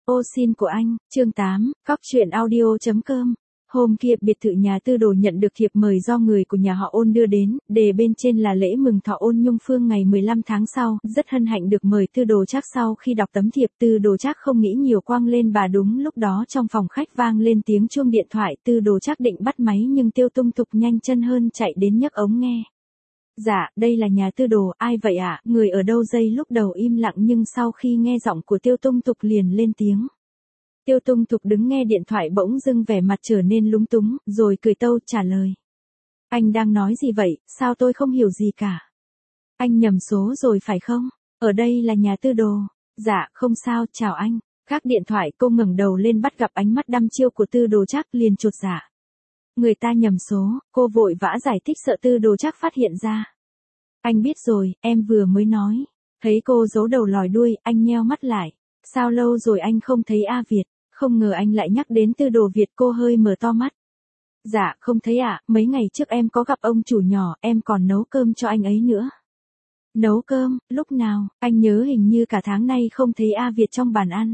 Ô xin của anh, chương 8, Cóc truyện audio.com. Hôm kia, biệt thự nhà Tư Đồ nhận được thiệp mời do người của nhà họ Ôn đưa đến, đề bên trên là lễ mừng thọ Ôn Nhung Phương ngày 15 tháng sau, rất hân hạnh được mời Tư Đồ Trác. Sau khi đọc tấm thiệp, Tư Đồ Trác không nghĩ nhiều quăng lên bà. Đúng lúc đó trong phòng khách vang lên tiếng chuông điện thoại. Tư Đồ Trác định bắt máy nhưng Tiêu Tung Tục nhanh chân hơn chạy đến nhấc ống nghe. Dạ, đây là nhà Tư Đồ, ai vậy ạ? Người ở đâu? Giây lúc đầu im lặng nhưng sau khi nghe giọng của Tiêu Tung Tục liền lên tiếng. Tiêu Tung Tục đứng nghe điện thoại bỗng dưng vẻ mặt trở nên lúng túng, rồi cười tâu trả lời. Anh đang nói gì vậy, sao tôi không hiểu gì cả? Anh nhầm số rồi phải không? Ở đây là nhà Tư Đồ. Dạ, không sao, chào anh. Gác điện thoại, cô ngẩng đầu lên bắt gặp ánh mắt đăm chiêu của Tư Đồ Trác, liền chột dạ. Người ta nhầm số, cô vội vã giải thích sợ Tư Đồ Trác phát hiện ra. Anh biết rồi, em vừa mới nói. Thấy cô giấu đầu lòi đuôi, anh nheo mắt lại. Sao lâu rồi anh không thấy A Việt? Không ngờ anh lại nhắc đến Tư Đồ Việt. Cô hơi mở to mắt. Dạ, không thấy ạ, mấy ngày trước em có gặp ông chủ nhỏ, em còn nấu cơm cho anh ấy nữa. Nấu cơm, lúc nào? Anh nhớ hình như cả tháng nay không thấy A Việt trong bàn ăn.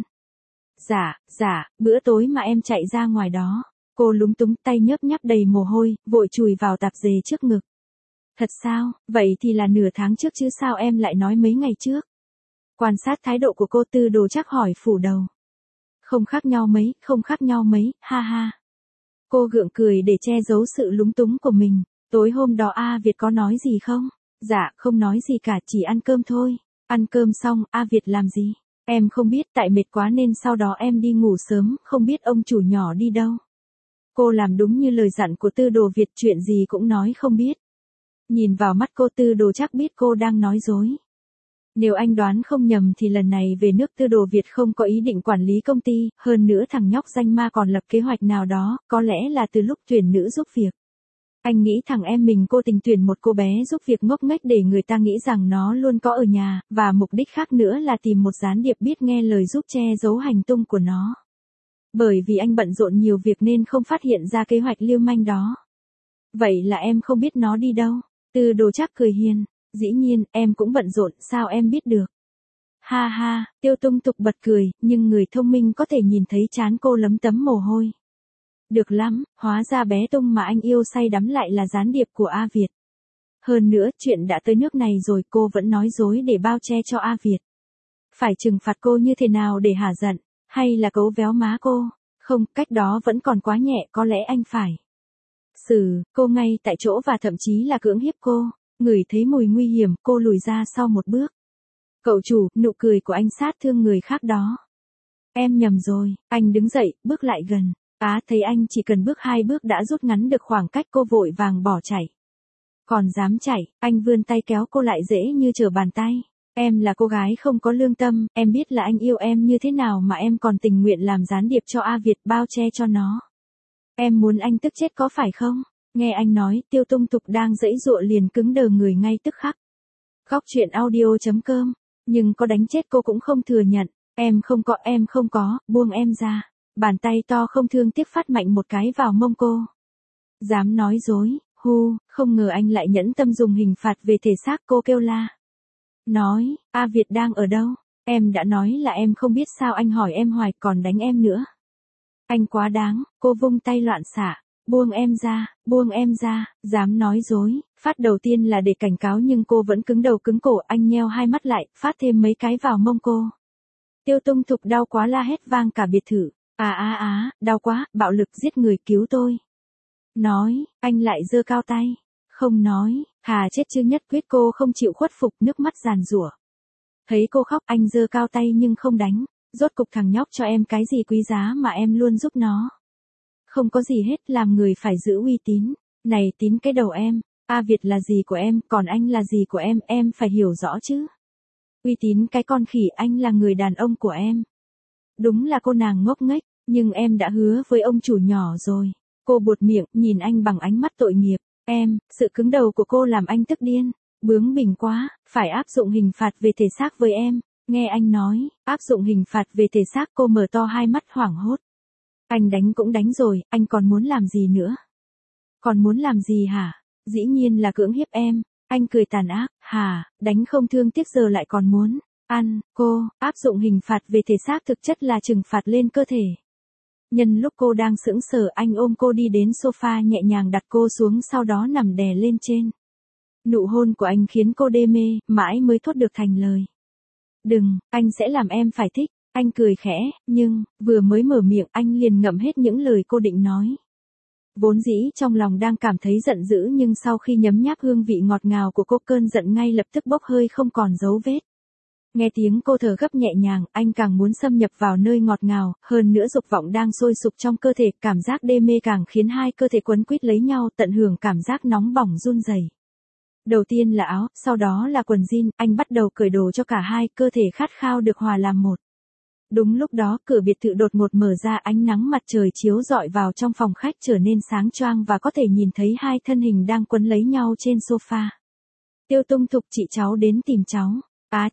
Dạ, bữa tối mà em chạy ra ngoài đó. Cô lúng túng, tay nhớp nháp đầy mồ hôi, vội chùi vào tạp dề trước ngực. Thật sao, vậy thì là nửa tháng trước chứ sao em lại nói mấy ngày trước? Quan sát thái độ của cô, Tư Đồ Trác hỏi phủ đầu. Không khác nhau mấy, ha ha. Cô gượng cười để che giấu sự lúng túng của mình. Tối hôm đó A Việt có nói gì không? Dạ, không nói gì cả, chỉ ăn cơm thôi. Ăn cơm xong, A Việt làm gì? Em không biết, tại mệt quá nên sau đó em đi ngủ sớm, không biết ông chủ nhỏ đi đâu. Cô làm đúng như lời dặn của Tư Đồ Việt, chuyện gì cũng nói không biết. Nhìn vào mắt cô, Tư Đồ Trác biết cô đang nói dối. Nếu anh đoán không nhầm thì lần này về nước Tư Đồ Việt không có ý định quản lý công ty, hơn nữa thằng nhóc danh ma còn lập kế hoạch nào đó, có lẽ là từ lúc tuyển nữ giúp việc. Anh nghĩ thằng em mình cô tình tuyển một cô bé giúp việc ngốc nghếch để người ta nghĩ rằng nó luôn có ở nhà, và mục đích khác nữa là tìm một gián điệp biết nghe lời giúp che giấu hành tung của nó. Bởi vì anh bận rộn nhiều việc nên không phát hiện ra kế hoạch lưu manh đó. Vậy là em không biết nó đi đâu? Tư Đồ Trác cười hiền. Dĩ nhiên, em cũng bận rộn, sao em biết được? Ha ha, Tiêu Tung Tục bật cười, nhưng người thông minh có thể nhìn thấy trán cô lấm tấm mồ hôi. Được lắm, hóa ra bé Tung mà anh yêu say đắm lại là gián điệp của A Việt. Hơn nữa, chuyện đã tới nước này rồi cô vẫn nói dối để bao che cho A Việt. Phải trừng phạt cô như thế nào để hả giận, hay là cấu véo má cô? Không, cách đó vẫn còn quá nhẹ, có lẽ anh phải xử cô ngay tại chỗ và thậm chí là cưỡng hiếp cô. Ngửi thấy mùi nguy hiểm, cô lùi ra sau một bước. Cậu chủ, nụ cười của anh sát thương người khác đó. Em nhầm rồi, anh đứng dậy, bước lại gần. Thấy anh chỉ cần bước 2 bước đã rút ngắn được khoảng cách, cô vội vàng bỏ chạy. Còn dám chạy, anh vươn tay kéo cô lại dễ như trở bàn tay. Em là cô gái không có lương tâm, em biết là anh yêu em như thế nào mà em còn tình nguyện làm gián điệp cho A Việt bao che cho nó. Em muốn anh tức chết có phải không? Nghe anh nói, Tiêu Tung Tục đang giãy giụa liền cứng đờ người ngay tức khắc. Cóc truyện audio.com, nhưng có đánh chết cô cũng không thừa nhận. Em không có, buông em ra. Bàn tay to không thương tiếc phát mạnh một cái vào mông cô. Dám nói dối, không ngờ anh lại nhẫn tâm dùng hình phạt về thể xác, cô kêu la. Nói, A Việt đang ở đâu? Em đã nói là em không biết sao anh hỏi em hoài còn đánh em nữa. Anh quá đáng, cô vung tay loạn xạ. Buông em ra, dám nói dối. Phát đầu tiên là để cảnh cáo nhưng cô vẫn cứng đầu cứng cổ, anh nheo hai mắt lại, phát thêm mấy cái vào mông cô. Tiêu Tung Tục đau quá la hét vang cả biệt thự. Đau quá, bạo lực giết người, cứu tôi. Nói, anh lại giơ cao tay. Không nói, thà chết chứ nhất quyết. Cô không chịu khuất phục, nước mắt giàn giụa. Thấy cô khóc, anh giơ cao tay nhưng không đánh. Rốt cục thằng nhóc cho em cái gì quý giá mà em luôn giúp nó. Không có gì hết, làm người phải giữ uy tín. Này tín cái đầu em, A Việt là gì của em, còn anh là gì của em phải hiểu rõ chứ. Uy tín cái con khỉ, anh là người đàn ông của em. Đúng là cô nàng ngốc nghếch, nhưng em đã hứa với ông chủ nhỏ rồi. Cô buột miệng, nhìn anh bằng ánh mắt tội nghiệp. Sự cứng đầu của cô làm anh tức điên. Bướng bỉnh quá, phải áp dụng hình phạt về thể xác với em. Nghe anh nói, áp dụng hình phạt về thể xác, cô mở to hai mắt hoảng hốt. Anh đánh cũng đánh rồi, anh còn muốn làm gì nữa? Còn muốn làm gì hả? Dĩ nhiên là cưỡng hiếp em. Anh cười tàn ác, đánh không thương tiếc giờ lại còn muốn. Cô, áp dụng hình phạt về thể xác thực chất là trừng phạt lên cơ thể. Nhân lúc cô đang sững sờ, anh ôm cô đi đến sofa, nhẹ nhàng đặt cô xuống, sau đó nằm đè lên trên. Nụ hôn của anh khiến cô đê mê, mãi mới thốt được thành lời. Đừng, anh sẽ làm em phải thích. Anh cười khẽ, nhưng, vừa mới mở miệng anh liền ngậm hết những lời cô định nói. Vốn dĩ trong lòng đang cảm thấy giận dữ, nhưng sau khi nhấm nháp hương vị ngọt ngào của cô, cơn giận ngay lập tức bốc hơi không còn dấu vết. Nghe tiếng cô thở gấp nhẹ nhàng, anh càng muốn xâm nhập vào nơi ngọt ngào, hơn nữa dục vọng đang sôi sục trong cơ thể, cảm giác đê mê càng khiến hai cơ thể quấn quýt lấy nhau, tận hưởng cảm giác nóng bỏng run rẩy. Đầu tiên là áo, sau đó là quần jean, anh bắt đầu cởi đồ cho cả hai, cơ thể khát khao được hòa làm một. Đúng lúc đó, cửa biệt thự đột ngột mở ra, ánh nắng mặt trời chiếu rọi vào trong phòng khách trở nên sáng choang và có thể nhìn thấy hai thân hình đang quấn lấy nhau trên sofa. Tiêu Tung Thục, chị cháu đến tìm cháu. Á,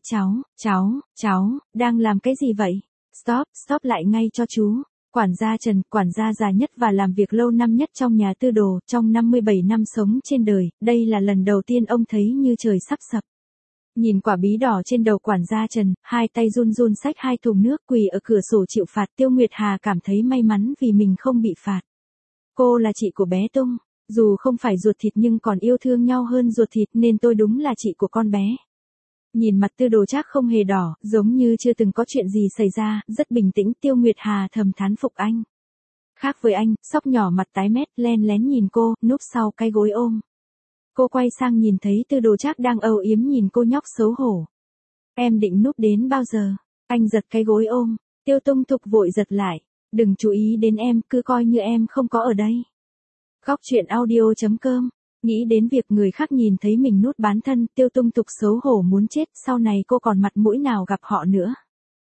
cháu, đang làm cái gì vậy? Stop lại ngay cho chú. Quản gia Trần, quản gia già nhất và làm việc lâu năm nhất trong nhà Tư Đồ, trong 57 năm sống trên đời, đây là lần đầu tiên ông thấy như trời sắp sập. Nhìn quả bí đỏ trên đầu quản gia Trần, hai tay run run xách hai thùng nước, quỳ ở cửa sổ chịu phạt. Tiêu Nguyệt Hà cảm thấy may mắn vì mình không bị phạt. Cô là chị của bé Tung, dù không phải ruột thịt nhưng còn yêu thương nhau hơn ruột thịt, nên tôi đúng là chị của con bé. Nhìn mặt Tư Đồ Trác không hề đỏ, giống như chưa từng có chuyện gì xảy ra, rất bình tĩnh. Tiêu Nguyệt Hà thầm thán phục anh. Khác với anh, Sóc nhỏ mặt tái mét, len lén nhìn cô, núp sau cái gối ôm. Cô quay sang nhìn thấy Tư Đồ Trác đang âu yếm nhìn cô, nhóc xấu hổ. Em định núp đến bao giờ? Anh giật cái gối ôm. Tiêu Tung Thục vội giật lại. Đừng chú ý đến em, cứ coi như em không có ở đây. Góc truyện audio.com. Nghĩ đến việc người khác nhìn thấy mình nút bán thân, Tiêu Tung Thục xấu hổ muốn chết, sau này cô còn mặt mũi nào gặp họ nữa.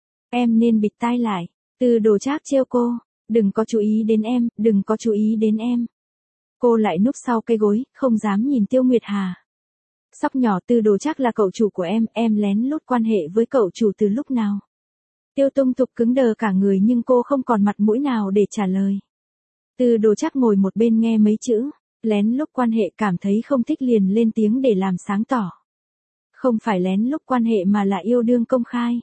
Em nên bịt tai lại. Tư Đồ Trác trêu cô. Đừng có chú ý đến em, đừng có chú ý đến em. Cô lại núp sau cây gối, không dám nhìn Tiêu Nguyệt Hà. Sóc nhỏ, Tư Đồ Trác là cậu chủ của em lén lút quan hệ với cậu chủ từ lúc nào? Tiêu Tung Thục cứng đờ cả người nhưng cô không còn mặt mũi nào để trả lời. Tư Đồ Trác ngồi một bên nghe mấy chữ lén lút quan hệ, cảm thấy không thích liền lên tiếng để làm sáng tỏ. Không phải lén lút quan hệ mà là yêu đương công khai.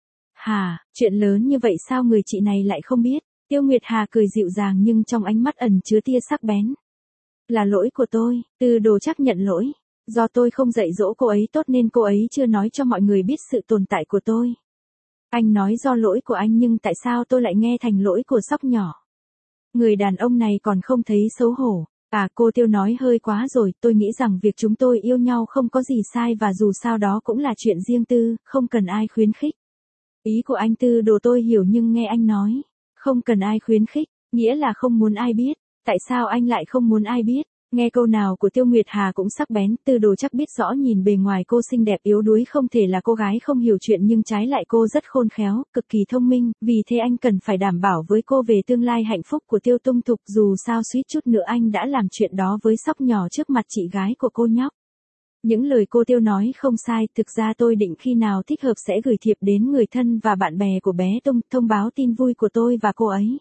Hà, chuyện lớn như vậy sao người chị này lại không biết? Tiêu Nguyệt Hà cười dịu dàng nhưng trong ánh mắt ẩn chứa tia sắc bén. Là lỗi của tôi. Tư Đồ Trác nhận lỗi. Do tôi không dạy dỗ cô ấy tốt nên cô ấy chưa nói cho mọi người biết sự tồn tại của tôi. Anh nói do lỗi của anh nhưng tại sao tôi lại nghe thành lỗi của Sóc nhỏ? Người đàn ông này còn không thấy xấu hổ. Cô Tiêu nói hơi quá rồi, tôi nghĩ rằng việc chúng tôi yêu nhau không có gì sai và dù sao đó cũng là chuyện riêng tư, không cần ai khuyến khích. Ý của anh Tư Đồ tôi hiểu nhưng nghe anh nói, không cần ai khuyến khích, nghĩa là không muốn ai biết. Tại sao anh lại không muốn ai biết? Nghe câu nào của Tiêu Nguyệt Hà cũng sắc bén, Tư Đồ Trác biết rõ nhìn bề ngoài cô xinh đẹp yếu đuối không thể là cô gái không hiểu chuyện nhưng trái lại cô rất khôn khéo, cực kỳ thông minh, vì thế anh cần phải đảm bảo với cô về tương lai hạnh phúc của Tiêu Tung Thục, dù sao suýt chút nữa anh đã làm chuyện đó với Sóc nhỏ trước mặt chị gái của cô nhóc. Những lời cô Tiêu nói không sai, thực ra tôi định khi nào thích hợp sẽ gửi thiệp đến người thân và bạn bè của bé Tung, thông báo tin vui của tôi và cô ấy.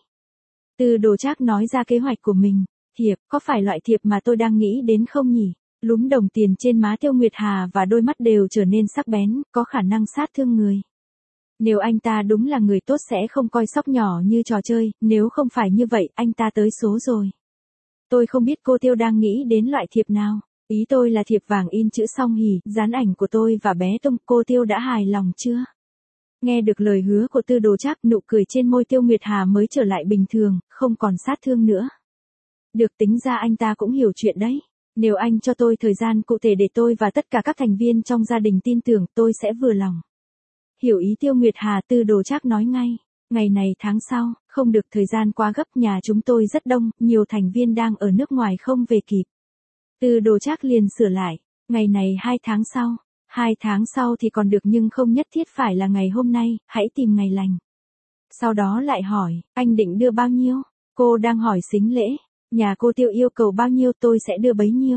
Tư Đồ Trác nói ra kế hoạch của mình. Thiệp, có phải loại thiệp mà tôi đang nghĩ đến không nhỉ? Lúm đồng tiền trên má Tiêu Nguyệt Hà và đôi mắt đều trở nên sắc bén, có khả năng sát thương người. Nếu anh ta đúng là người tốt sẽ không coi Sóc nhỏ như trò chơi, nếu không phải như vậy, anh ta tới số rồi. Tôi không biết cô Tiêu đang nghĩ đến loại thiệp nào. Ý tôi là thiệp vàng in chữ song hỉ, dán ảnh của tôi và bé Tung, cô Tiêu đã hài lòng chưa? Nghe được lời hứa của Tư Đồ Trác, nụ cười trên môi Tiêu Nguyệt Hà mới trở lại bình thường, không còn sát thương nữa. Được, tính ra anh ta cũng hiểu chuyện đấy. Nếu anh cho tôi thời gian cụ thể để tôi và tất cả các thành viên trong gia đình tin tưởng, tôi sẽ vừa lòng. Hiểu ý Tiêu Nguyệt Hà, Tư Đồ Trác nói ngay. Ngày này tháng sau, không được, thời gian quá gấp, nhà chúng tôi rất đông, nhiều thành viên đang ở nước ngoài không về kịp. Tư Đồ Trác liền sửa lại. Ngày này 2 tháng sau. 2 tháng sau thì còn được nhưng không nhất thiết phải là ngày hôm nay, hãy tìm ngày lành. Sau đó lại hỏi, anh định đưa bao nhiêu? Cô đang hỏi sính lễ. Nhà cô Tiêu yêu cầu bao nhiêu tôi sẽ đưa bấy nhiêu.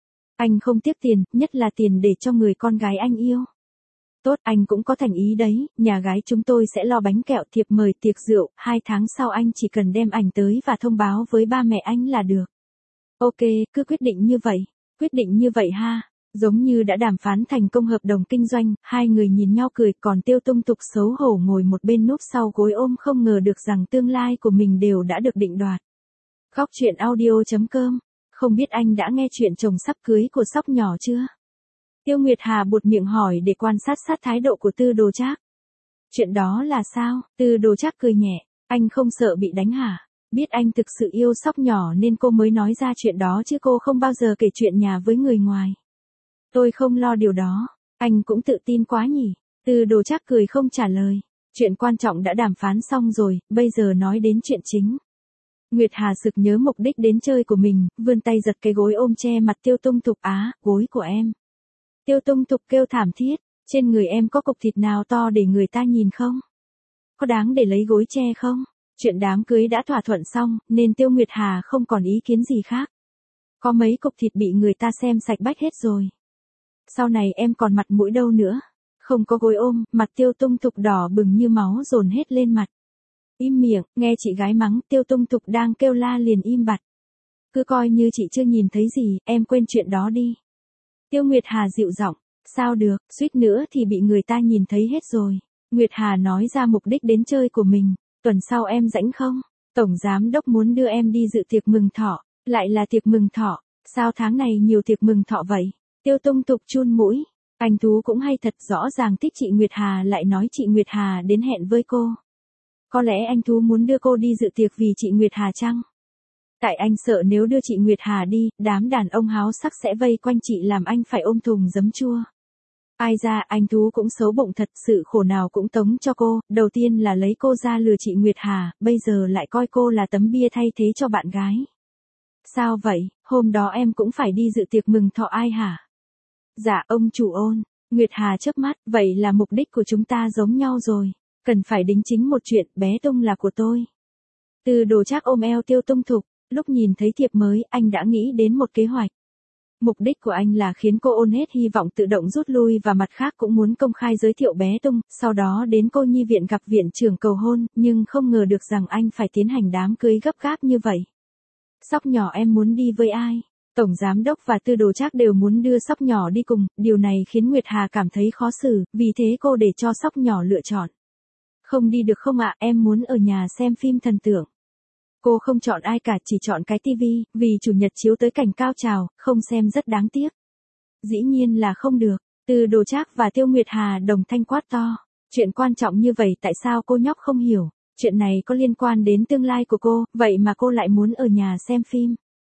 Anh không tiếc tiền, nhất là tiền để cho người con gái anh yêu. Tốt, anh cũng có thành ý đấy, nhà gái chúng tôi sẽ lo bánh kẹo, thiệp mời, tiệc rượu, 2 tháng sau anh chỉ cần đem ảnh tới và thông báo với ba mẹ anh là được. Ok, cứ quyết định như vậy ha. Giống như đã đàm phán thành công hợp đồng kinh doanh, hai người nhìn nhau cười, còn Tiêu Tung Tục xấu hổ ngồi một bên núp sau gối ôm không ngờ được rằng tương lai của mình đều đã được định đoạt. Góc truyện audio.com. Không biết anh đã nghe chuyện chồng sắp cưới của Sóc Nhỏ chưa? Tiêu Nguyệt Hà buột miệng hỏi để quan sát sát thái độ của Tư Đồ Trác. Chuyện đó là sao? Tư Đồ Trác cười nhẹ, anh không sợ bị đánh hả? Biết anh thực sự yêu Sóc Nhỏ nên cô mới nói ra chuyện đó chứ cô không bao giờ kể chuyện nhà với người ngoài. Tôi không lo điều đó, anh cũng tự tin quá nhỉ? Tư Đồ Trác cười không trả lời. Chuyện quan trọng đã đàm phán xong rồi, bây giờ nói đến chuyện chính. Nguyệt Hà sực nhớ mục đích đến chơi của mình, vươn tay giật cái gối ôm che mặt Tiêu Tung Tục. Á, gối của em. Tiêu Tung Tục kêu thảm thiết, trên người em có cục thịt nào to để người ta nhìn không? Có đáng để lấy gối che không? Chuyện đám cưới đã thỏa thuận xong, nên Tiêu Nguyệt Hà không còn ý kiến gì khác. Có mấy cục thịt bị người ta xem sạch bách hết rồi. Sau này em còn mặt mũi đâu nữa? Không có gối ôm, mặt Tiêu Tung Tục đỏ bừng như máu dồn hết lên mặt. Im miệng, nghe chị gái mắng, Tiêu Tung Tục đang kêu la liền im bặt. Cứ coi như chị chưa nhìn thấy gì, em quên chuyện đó đi. Tiêu Nguyệt Hà dịu giọng, sao được, suýt nữa thì bị người ta nhìn thấy hết rồi. Nguyệt Hà nói ra mục đích đến chơi của mình, tuần sau em rảnh không? Tổng giám đốc muốn đưa em đi dự tiệc mừng thọ, lại là tiệc mừng thọ, sao tháng này nhiều tiệc mừng thọ vậy? Tiêu Tung Tục chun mũi, anh Tú cũng hay thật, rõ ràng thích chị Nguyệt Hà lại nói chị Nguyệt Hà đến hẹn với cô. Có lẽ anh Tú muốn đưa cô đi dự tiệc vì chị Nguyệt Hà chăng? Tại anh sợ nếu đưa chị Nguyệt Hà đi, đám đàn ông háo sắc sẽ vây quanh chị làm anh phải ôm thùng giấm chua. Ai ra anh Tú cũng xấu bụng thật, sự khổ nào cũng tống cho cô, đầu tiên là lấy cô ra lừa chị Nguyệt Hà, bây giờ lại coi cô là tấm bia thay thế cho bạn gái. Sao vậy, hôm đó em cũng phải đi dự tiệc mừng thọ ai hả? Dạ ông chủ Ôn. Nguyệt Hà chớp mắt, vậy là mục đích của chúng ta giống nhau rồi. Cần phải đính chính một chuyện, bé Tung là của tôi. Tư Đồ Trác ôm eo Tiêu Tung Tục, lúc nhìn thấy thiệp mới, anh đã nghĩ đến một kế hoạch. Mục đích của anh là khiến cô Ôn hết hy vọng tự động rút lui và mặt khác cũng muốn công khai giới thiệu bé Tung, sau đó đến cô nhi viện gặp viện trưởng cầu hôn, nhưng không ngờ được rằng anh phải tiến hành đám cưới gấp gáp như vậy. Sóc Nhỏ em muốn đi với ai? Tổng giám đốc và Tư Đồ Trác đều muốn đưa Sóc Nhỏ đi cùng, điều này khiến Nguyệt Hà cảm thấy khó xử, vì thế cô để cho Sóc Nhỏ lựa chọn. Không đi được không ạ, em muốn ở nhà xem phim thần tượng. Cô không chọn ai cả, chỉ chọn cái tivi, vì chủ nhật chiếu tới cảnh cao trào, không xem rất đáng tiếc. Dĩ nhiên là không được, Tư Đồ Trác và Tiêu Nguyệt Hà đồng thanh quát to. Chuyện quan trọng như vậy tại sao cô nhóc không hiểu, chuyện này có liên quan đến tương lai của cô, vậy mà cô lại muốn ở nhà xem phim.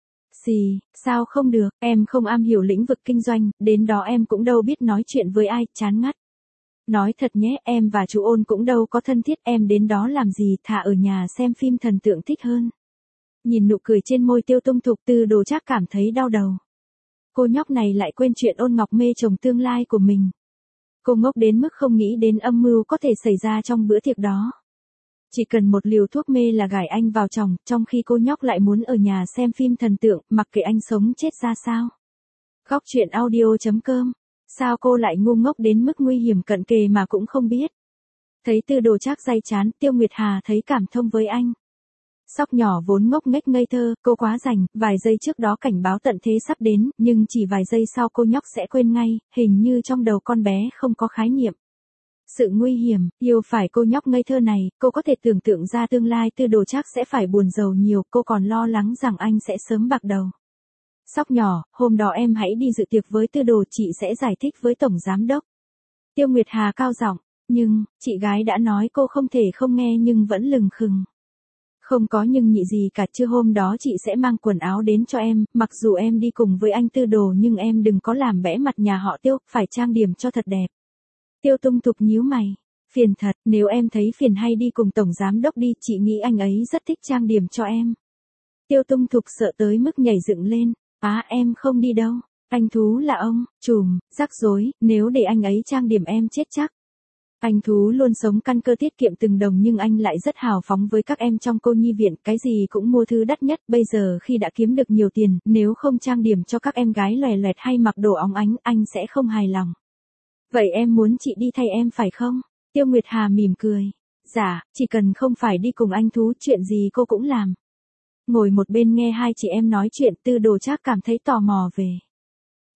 Xì, sao không được, em không am hiểu lĩnh vực kinh doanh, đến đó em cũng đâu biết nói chuyện với ai, chán ngắt. Nói thật nhé, em và chú Ôn cũng đâu có thân thiết, em đến đó làm gì, thà ở nhà xem phim thần tượng thích hơn. Nhìn nụ cười trên môi Tiêu Tung Tục, Tư Đồ Trác cảm thấy đau đầu. Cô nhóc này lại quên chuyện Ôn Ngọc mê chồng tương lai của mình. Cô ngốc đến mức không nghĩ đến âm mưu có thể xảy ra trong bữa tiệc đó. Chỉ cần một liều thuốc mê là gài anh vào chồng, trong khi cô nhóc lại muốn ở nhà xem phim thần tượng, mặc kệ anh sống chết ra sao. Góc truyện audio.com. Sao cô lại ngu ngốc đến mức nguy hiểm cận kề mà cũng không biết. Thấy Tư Đồ Trác day chán, Tiêu Nguyệt Hà thấy cảm thông với anh. Sóc Nhỏ vốn ngốc nghếch ngây thơ, cô quá rành, vài giây trước đó cảnh báo tận thế sắp đến, nhưng chỉ vài giây sau cô nhóc sẽ quên ngay, hình như trong đầu con bé không có khái niệm. Sự nguy hiểm, yêu phải cô nhóc ngây thơ này, cô có thể tưởng tượng ra tương lai Tư Đồ Trác sẽ phải buồn rầu nhiều, cô còn lo lắng rằng anh sẽ sớm bạc đầu. Sóc Nhỏ, hôm đó em hãy đi dự tiệc với Tư Đồ, chị sẽ giải thích với Tổng Giám Đốc. Tiêu Nguyệt Hà cao giọng, nhưng, chị gái đã nói cô không thể không nghe nhưng vẫn lừng khừng. Không có nhưng nhị gì cả, trưa hôm đó chị sẽ mang quần áo đến cho em, mặc dù em đi cùng với anh Tư Đồ nhưng em đừng có làm bẽ mặt nhà họ Tiêu, phải trang điểm cho thật đẹp. Tiêu Tung Tục nhíu mày, phiền thật, nếu em thấy phiền hay đi cùng Tổng Giám Đốc đi, chị nghĩ anh ấy rất thích trang điểm cho em. Tiêu Tung Tục sợ tới mức nhảy dựng lên, em không đi đâu, anh Thú là ông, trùm, rắc rối, nếu để anh ấy trang điểm em chết chắc. Anh Thú luôn sống căn cơ tiết kiệm từng đồng nhưng anh lại rất hào phóng với các em trong cô nhi viện, cái gì cũng mua thứ đắt nhất, bây giờ khi đã kiếm được nhiều tiền, nếu không trang điểm cho các em gái lòe loẹt hay mặc đồ óng ánh, anh sẽ không hài lòng. Vậy em muốn chị đi thay em phải không? Tiêu Nguyệt Hà mỉm cười. Dạ, chỉ cần không phải đi cùng anh Thú, chuyện gì cô cũng làm. Ngồi một bên nghe hai chị em nói chuyện, Tư Đồ Trác cảm thấy tò mò về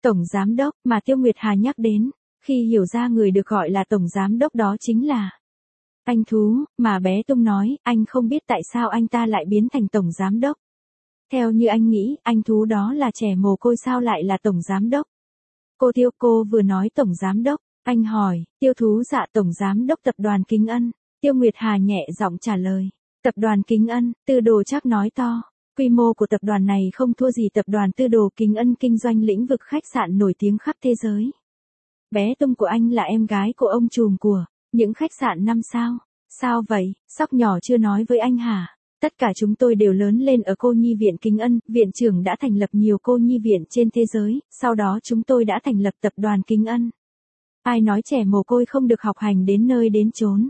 Tổng giám đốc mà Tiêu Nguyệt Hà nhắc đến, khi hiểu ra người được gọi là tổng giám đốc đó chính là anh Thú, mà bé Tung nói, anh không biết tại sao anh ta lại biến thành tổng giám đốc. Theo như anh nghĩ, anh Thú đó là trẻ mồ côi sao lại là tổng giám đốc. Cô Tiêu, cô vừa nói tổng giám đốc, anh hỏi, Tiêu Thú dạ tổng giám đốc tập đoàn Kính Ân. Tiêu Nguyệt Hà nhẹ giọng trả lời, tập đoàn Kính Ân, Tư Đồ Trác nói to. Quy mô của tập đoàn này không thua gì tập đoàn Tư Đồ Kính Ân kinh doanh lĩnh vực khách sạn nổi tiếng khắp thế giới. Bé Tung của anh là em gái của ông trùm của những khách sạn 5 sao. Sao vậy, Sóc nhỏ chưa nói với anh hả? Tất cả chúng tôi đều lớn lên ở cô nhi viện Kính Ân, viện trưởng đã thành lập nhiều cô nhi viện trên thế giới, sau đó chúng tôi đã thành lập tập đoàn Kính Ân. Ai nói trẻ mồ côi không được học hành đến nơi đến chốn.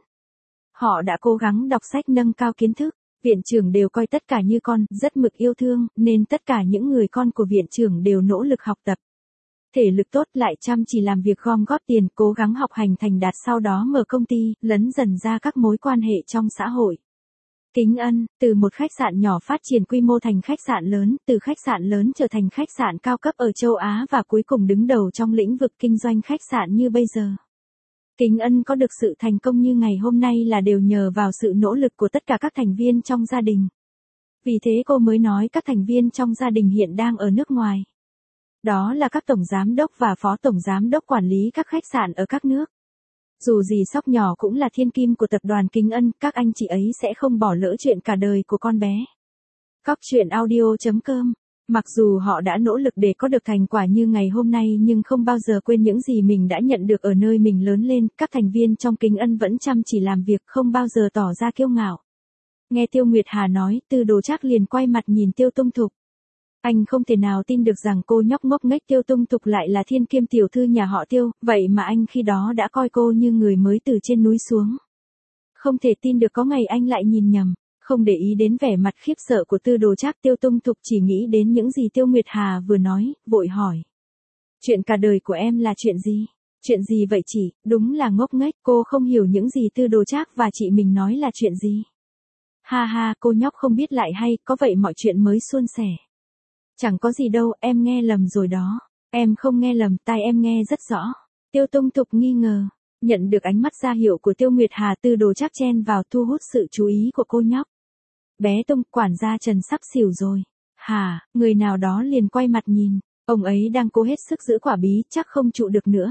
Họ đã cố gắng đọc sách nâng cao kiến thức, viện trưởng đều coi tất cả như con, rất mực yêu thương, nên tất cả những người con của viện trưởng đều nỗ lực học tập. Thể lực tốt lại chăm chỉ làm việc gom góp tiền, cố gắng học hành thành đạt sau đó mở công ty, lấn dần ra các mối quan hệ trong xã hội. Kính Ân, từ một khách sạn nhỏ phát triển quy mô thành khách sạn lớn, từ khách sạn lớn trở thành khách sạn cao cấp ở châu Á và cuối cùng đứng đầu trong lĩnh vực kinh doanh khách sạn như bây giờ. Kính Ân có được sự thành công như ngày hôm nay là đều nhờ vào sự nỗ lực của tất cả các thành viên trong gia đình. Vì thế cô mới nói các thành viên trong gia đình hiện đang ở nước ngoài. Đó là các tổng giám đốc và phó tổng giám đốc quản lý các khách sạn ở các nước. Dù gì Sóc nhỏ cũng là thiên kim của tập đoàn Kính Ân, các anh chị ấy sẽ không bỏ lỡ chuyện cả đời của con bé. Cóc truyện audio.com. Mặc dù họ đã nỗ lực để có được thành quả như ngày hôm nay nhưng không bao giờ quên những gì mình đã nhận được ở nơi mình lớn lên, các thành viên trong Kính Ân vẫn chăm chỉ làm việc, không bao giờ tỏ ra kiêu ngạo. Nghe Tiêu Nguyệt Hà nói, Tư Đồ Trác liền quay mặt nhìn Tiêu Tung Thục. Anh không thể nào tin được rằng cô nhóc ngốc nghếch Tiêu Tung Thục lại là thiên kiêm tiểu thư nhà họ Tiêu, vậy mà anh khi đó đã coi cô như người mới từ trên núi xuống. Không thể tin được có ngày anh lại nhìn nhầm, không để ý đến vẻ mặt khiếp sợ của Tư Đồ Trác. Tiêu Tung Thục chỉ nghĩ đến những gì Tiêu Nguyệt Hà vừa nói, vội hỏi. Chuyện cả đời của em là chuyện gì? Chuyện gì vậy chị? Đúng là ngốc nghếch, cô không hiểu những gì Tư Đồ Trác và chị mình nói là chuyện gì. Ha ha, cô nhóc không biết lại hay, có vậy mọi chuyện mới suôn sẻ. Chẳng có gì đâu, em nghe lầm rồi đó. Em không nghe lầm, tai em nghe rất rõ. Tiêu Tung Thục nghi ngờ, nhận được ánh mắt ra hiệu của Tiêu Nguyệt Hà, Tư Đồ Trác chen vào thu hút sự chú ý của cô nhóc. Bé Tung, quản gia Trần sắp xỉu rồi. Hả, người nào đó liền quay mặt nhìn, ông ấy đang cố hết sức giữ quả bí, chắc không trụ được nữa.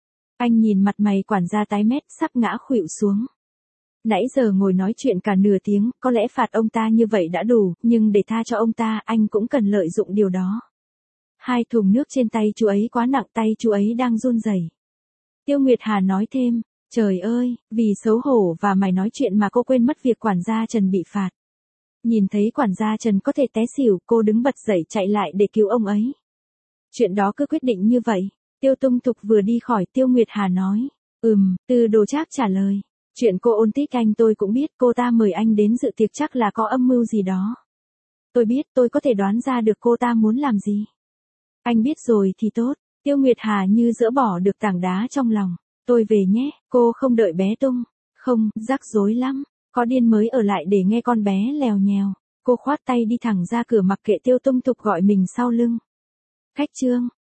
Anh nhìn mặt mày quản gia tái mét, sắp ngã khuỵu xuống. Nãy giờ ngồi nói chuyện cả nửa tiếng, có lẽ phạt ông ta như vậy đã đủ, nhưng để tha cho ông ta, anh cũng cần lợi dụng điều đó. 2 thùng nước trên tay chú ấy quá nặng, tay chú ấy đang run rẩy. Tiêu Nguyệt Hà nói thêm, trời ơi, vì xấu hổ và mày nói chuyện mà cô quên mất việc quản gia Trần bị phạt. Nhìn thấy quản gia Trần có thể té xỉu, cô đứng bật dậy chạy lại để cứu ông ấy. Chuyện đó cứ quyết định như vậy. Tiêu Tung Thục vừa đi khỏi, Tiêu Nguyệt Hà nói, Tư Đồ Trác trả lời. Chuyện cô ôn tích anh tôi cũng biết, cô ta mời anh đến dự tiệc chắc là có âm mưu gì đó. Tôi biết, tôi có thể đoán ra được cô ta muốn làm gì. Anh biết rồi thì tốt. Tiêu Nguyệt Hà như dỡ bỏ được tảng đá trong lòng. Tôi về nhé, cô không đợi bé Tung. Không, rắc rối lắm. Có điên mới ở lại để nghe con bé lèo nhèo. Cô khoát tay đi thẳng ra cửa mặc kệ Tiêu Tung Thục gọi mình sau lưng. Khách trương.